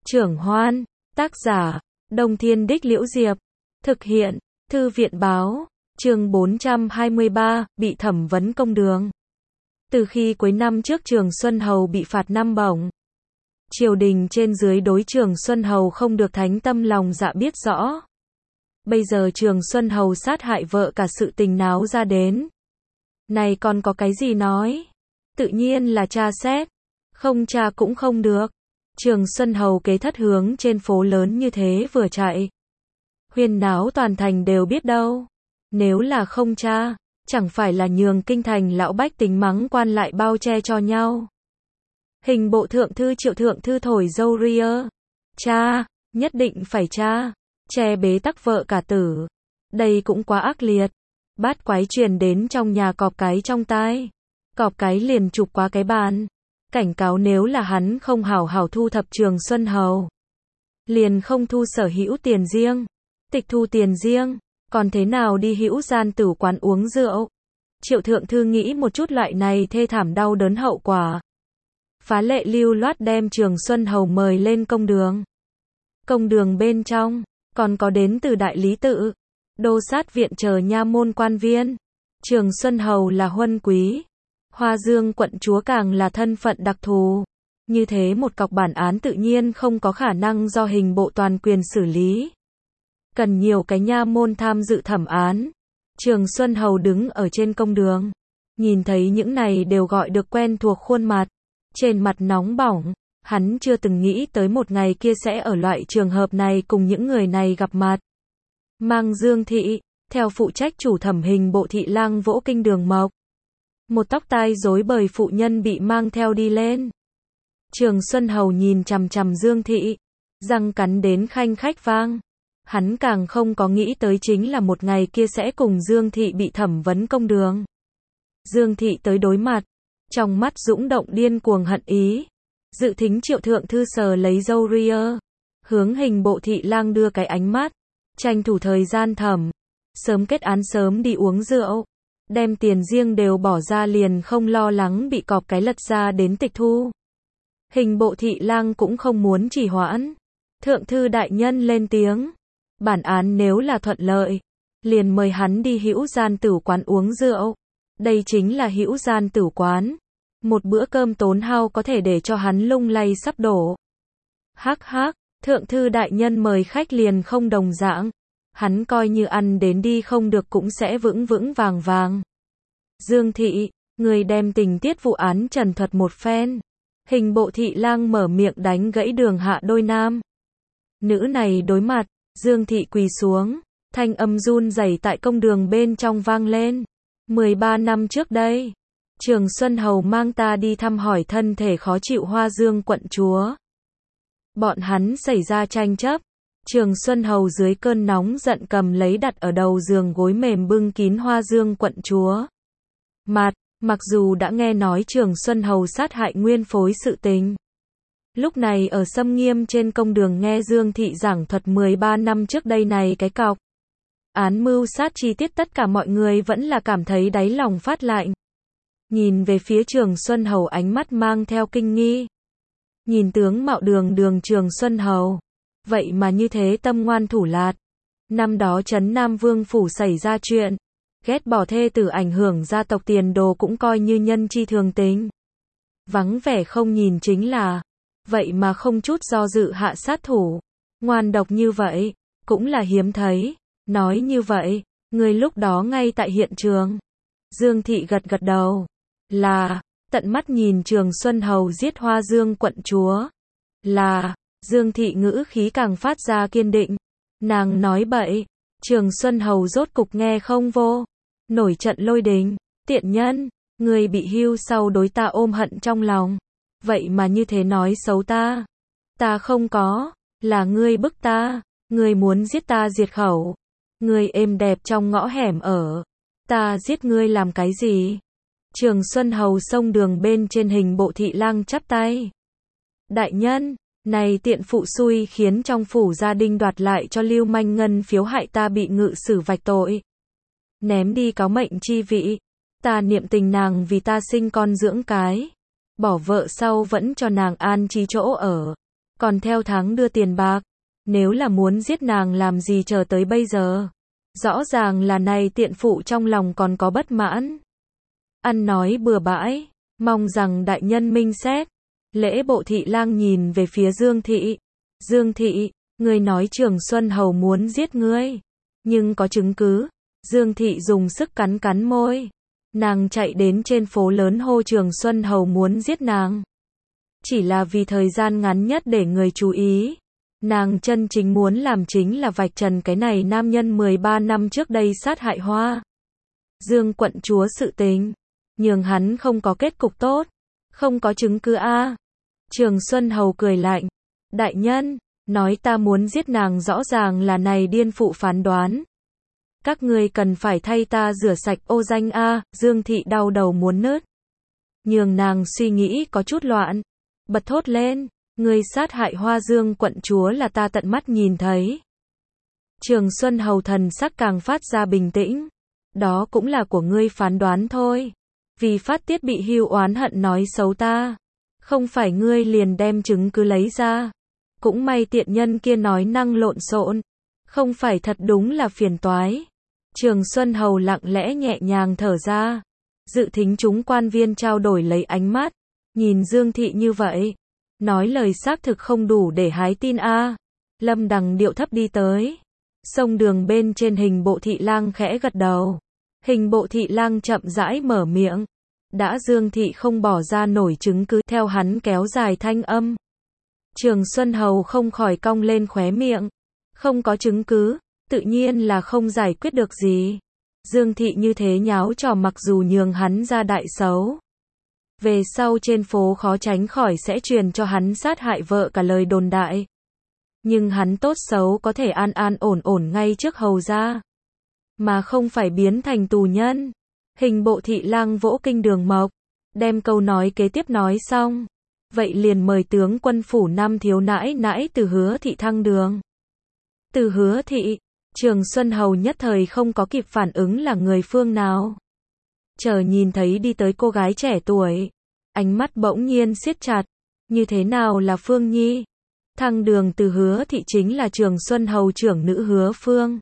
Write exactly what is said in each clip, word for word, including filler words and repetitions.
Trưởng Hoan, tác giả, Đông Thiên Đích Liễu Diệp, thực hiện, Thư viện Báo, chương bốn trăm hai mươi ba, bị thẩm vấn công đường. Từ khi cuối năm trước Trường Xuân Hầu bị phạt năm bổng, triều đình trên dưới đối Trường Xuân Hầu không được thánh tâm lòng dạ biết rõ. Bây giờ Trường Xuân Hầu sát hại vợ cả sự tình náo ra đến. Này còn có cái gì nói? Tự nhiên là tra xét. Không tra cũng không được. Trường Xuân Hầu kế thất hướng trên phố lớn như thế vừa chạy, huyên náo toàn thành đều biết đâu. Nếu là không tra, chẳng phải là nhường kinh thành lão bách tính mắng quan lại bao che cho nhau. Hình bộ thượng thư Triệu thượng thư thổi dâu ria. Cha, nhất định phải tra. Che bế tắc vợ cả tử. Đây cũng quá ác liệt. Bát quái truyền đến trong nhà cọp cái trong tai. Cọp cái liền chụp qua cái bàn. Cảnh cáo nếu là hắn không hảo hảo thu thập Trường Xuân Hầu, liền không thu sở hữu tiền riêng. Tịch thu tiền riêng, còn thế nào đi hữu gian tử quán uống rượu. Triệu thượng thư nghĩ một chút loại này thê thảm đau đớn hậu quả. Phá lệ lưu loát đem Trường Xuân Hầu mời lên công đường. Công đường bên trong, còn có đến từ đại lý tự, đô sát viện chờ nha môn quan viên. Trường Xuân Hầu là huân quý, Hoa Dương quận chúa càng là thân phận đặc thù. Như thế một cọc bản án tự nhiên không có khả năng do hình bộ toàn quyền xử lý. Cần nhiều cái nha môn tham dự thẩm án. Trường Xuân Hầu đứng ở trên công đường, nhìn thấy những này đều gọi được quen thuộc khuôn mặt. Trên mặt nóng bỏng, hắn chưa từng nghĩ tới một ngày kia sẽ ở loại trường hợp này cùng những người này gặp mặt. Mang Dương Thị, theo phụ trách chủ thẩm hình bộ thị lang vỗ kinh đường mộc. Một tóc tai rối bời phụ nhân bị mang theo đi lên. Trường Xuân Hầu nhìn chằm chằm Dương Thị, răng cắn đến khanh khách vang. Hắn càng không có nghĩ tới chính là một ngày kia sẽ cùng Dương Thị bị thẩm vấn công đường. Dương Thị tới đối mặt, trong mắt dũng động điên cuồng hận ý. Dự thính Triệu thượng thư sờ lấy râu ria, hướng hình bộ thị lang đưa cái ánh mắt, tranh thủ thời gian thẩm, sớm kết án sớm đi uống rượu. Đem tiền riêng đều bỏ ra liền không lo lắng bị cọp cái lật ra đến tịch thu. Hình bộ thị lang cũng không muốn trì hoãn. Thượng thư đại nhân lên tiếng. Bản án nếu là thuận lợi, liền mời hắn đi hữu gian tử quán uống rượu. Đây chính là hữu gian tử quán. Một bữa cơm tốn hao có thể để cho hắn lung lay sắp đổ. Hắc hắc, thượng thư đại nhân mời khách liền không đồng dạng. Hắn coi như ăn đến đi không được cũng sẽ vững vững vàng vàng. Dương Thị, người đem tình tiết vụ án trần thuật một phen. Hình bộ thị lang mở miệng đánh gãy đường hạ đôi nam nữ này đối mặt. Dương Thị quỳ xuống, thanh âm run rẩy tại công đường bên trong vang lên. mười ba năm trước đây, Trường Xuân Hầu mang ta đi thăm hỏi thân thể khó chịu Hoa Dương quận chúa. Bọn hắn xảy ra tranh chấp. Trường Xuân Hầu dưới cơn nóng giận cầm lấy đặt ở đầu giường gối mềm bưng kín Hoa Dương quận chúa. Mặt, mặc dù đã nghe nói Trường Xuân Hầu sát hại nguyên phối sự tình. Lúc này ở Sâm Nghiêm trên công đường nghe Dương Thị giảng thuật mười ba năm trước đây này cái cọc án mưu sát chi tiết, tất cả mọi người vẫn là cảm thấy đáy lòng phát lạnh. Nhìn về phía Trường Xuân Hầu ánh mắt mang theo kinh nghi. Nhìn tướng mạo đường đường Trường Xuân Hầu, vậy mà như thế tâm ngoan thủ lạt. Năm đó Trấn Nam Vương phủ xảy ra chuyện, ghét bỏ thê tử ảnh hưởng gia tộc tiền đồ cũng coi như nhân chi thường tình. Vắng vẻ không nhìn chính là, vậy mà không chút do dự hạ sát thủ. Ngoan độc như vậy, cũng là hiếm thấy. Nói như vậy, người lúc đó ngay tại hiện trường. Dương Thị gật gật đầu. Là, tận mắt nhìn Trường Xuân Hầu giết Hoa Dương quận chúa. Là, Dương Thị ngữ khí càng phát ra kiên định. Nàng nói bậy. Trường Xuân Hầu rốt cục nghe không vô. Nổi trận lôi đình. Tiện nhân, người bị hưu sau đối ta ôm hận trong lòng. Vậy mà như thế nói xấu ta. Ta không có. Là ngươi bức ta. Ngươi muốn giết ta diệt khẩu. Ngươi êm đẹp trong ngõ hẻm ở. Ta giết ngươi làm cái gì? Trường Xuân Hầu xông đường bên trên hình bộ thị lang chắp tay. Đại nhân, này tiện phụ xui khiến trong phủ gia đình đoạt lại cho lưu manh ngân phiếu hại ta bị ngự xử vạch tội. Ném đi cáo mệnh chi vị. Ta niệm tình nàng vì ta sinh con dưỡng cái. Bỏ vợ sau vẫn cho nàng an trí chỗ ở. còn theo tháng đưa tiền bạc. Nếu là muốn giết nàng làm gì chờ tới bây giờ? Rõ ràng là này tiện phụ trong lòng còn có bất mãn. Ăn nói bừa bãi, mong rằng đại nhân minh xét. Lễ bộ thị lang nhìn về phía Dương Thị. Dương Thị, ngươi nói Trường Xuân Hầu muốn giết ngươi, nhưng có chứng cứ. Dương Thị dùng sức cắn cắn môi. Nàng chạy đến trên phố lớn hô Trường Xuân Hầu muốn giết nàng. Chỉ là vì thời gian ngắn nhất để người chú ý. Nàng chân chính muốn làm chính là vạch trần cái này nam nhân mười ba năm trước đây sát hại Hoa Dương quận chúa sự tình, nhường hắn không có kết cục tốt, không có chứng cứ a. Trường Xuân Hầu cười lạnh, đại nhân, nói ta muốn giết nàng rõ ràng là này điên phụ phán đoán. Các ngươi cần phải thay ta rửa sạch ô danh a. Dương Thị đau đầu muốn nứt. Nhường nàng suy nghĩ có chút loạn, bật thốt lên, ngươi sát hại Hoa Dương quận chúa là ta tận mắt nhìn thấy. Trường Xuân Hầu thần sắc càng phát ra bình tĩnh. Đó cũng là của ngươi phán đoán thôi. Vì phát tiết bị hưu oán hận nói xấu ta. Không phải ngươi liền đem chứng cứ lấy ra. Cũng may tiện nhân kia nói năng lộn xộn. Không phải thật đúng là phiền toái. Trường Xuân Hầu lặng lẽ nhẹ nhàng thở ra. Dự thính chúng quan viên trao đổi lấy ánh mắt. Nhìn Dương Thị như vậy. Nói lời xác thực không đủ để hái tin a. Lâm Đằng điệu thấp đi tới. Sông đường bên trên hình bộ thị lang khẽ gật đầu. Hình bộ thị lang chậm rãi mở miệng. Đã Dương Thị không bỏ ra nổi chứng cứ theo hắn kéo dài thanh âm. Trường Xuân Hầu không khỏi cong lên khóe miệng. Không có chứng cứ, tự nhiên là không giải quyết được gì. Dương Thị như thế nháo trò mặc dù nhường hắn ra đại xấu. Về sau trên phố khó tránh khỏi sẽ truyền cho hắn sát hại vợ cả lời đồn đại. Nhưng hắn tốt xấu có thể an an ổn ổn ngay trước hầu ra. Mà không phải biến thành tù nhân. Hình bộ thị lang vỗ kinh đường mộc. Đem câu nói kế tiếp nói xong. Vậy liền mời tướng quân phủ năm thiếu nãi nãi từ Hứa Thị thăng đường. Từ Hứa Thị, Trường Xuân Hầu nhất thời không có kịp phản ứng là người phương nào. Chờ nhìn thấy đi tới cô gái trẻ tuổi. Ánh mắt bỗng nhiên siết chặt. Như thế nào là Phương Nhi? Thăng đường từ Hứa Thị chính là Trường Xuân Hầu trưởng nữ Hứa Phương.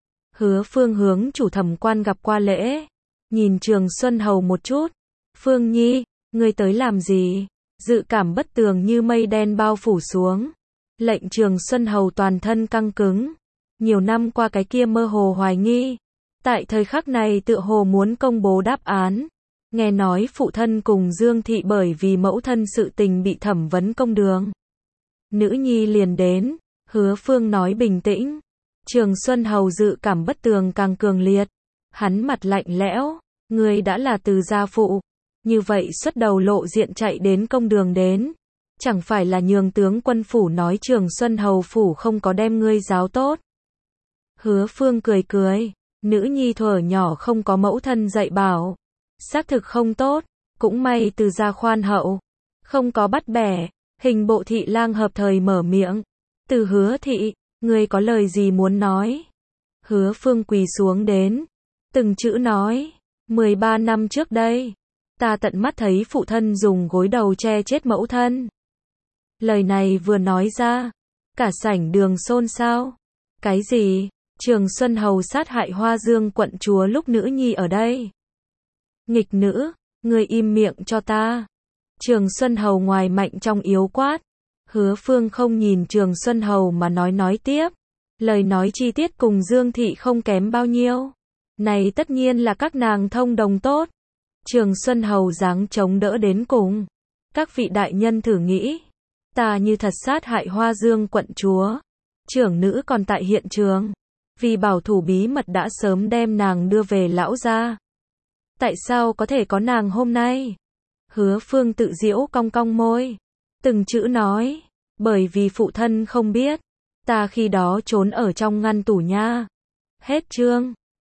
Hứa Phương hướng chủ thẩm quan gặp qua lễ. Nhìn Trường Xuân Hầu một chút. Phương Nhi, ngươi tới làm gì? Dự cảm bất tường như mây đen bao phủ xuống. Lệnh Trường Xuân Hầu toàn thân căng cứng. Nhiều năm qua cái kia mơ hồ hoài nghi. Tại thời khắc này tựa hồ muốn công bố đáp án. Nghe nói phụ thân cùng Dương Thị bởi vì mẫu thân sự tình bị thẩm vấn công đường. Nữ nhi liền đến. Hứa Phương nói bình tĩnh. Trường Xuân Hầu dự cảm bất tường càng cường liệt. Hắn mặt lạnh lẽo. Ngươi đã là từ gia phụ. Như vậy xuất đầu lộ diện chạy đến công đường đến. Chẳng phải là nhường tướng quân phủ nói Trường Xuân Hầu phủ không có đem ngươi giáo tốt. Hứa Phương cười cười. Nữ nhi thuở nhỏ không có mẫu thân dạy bảo. Xác thực không tốt. Cũng may từ gia khoan hậu. Không có bắt bẻ. Hình bộ thị lang hợp thời mở miệng. Từ Hứa Thị, ngươi có lời gì muốn nói? Hứa Phương quỳ xuống đến. Từng chữ nói. mười ba năm trước đây. Ta tận mắt thấy phụ thân dùng gối đầu che chết mẫu thân. Lời này vừa nói ra. Cả sảnh đường xôn xao. Cái gì? Trường Xuân Hầu sát hại Hoa Dương quận chúa lúc nữ nhi ở đây. Nghịch nữ, ngươi im miệng cho ta. Trường Xuân Hầu ngoài mạnh trong yếu quát. Hứa Phương không nhìn Trường Xuân Hầu mà nói nói tiếp. Lời nói chi tiết cùng Dương Thị không kém bao nhiêu. Này tất nhiên là các nàng thông đồng tốt. Trường Xuân Hầu giáng chống đỡ đến cùng. Các vị đại nhân thử nghĩ. Ta như thật sát hại Hoa Dương quận chúa. Trưởng nữ còn tại hiện trường. Vì bảo thủ bí mật đã sớm đem nàng đưa về lão gia. Tại sao có thể có nàng hôm nay? Hứa Phương tự giễu cong cong môi. Từng chữ nói. Bởi vì phụ thân không biết. Ta khi đó trốn ở trong ngăn tủ nha. Hết chương.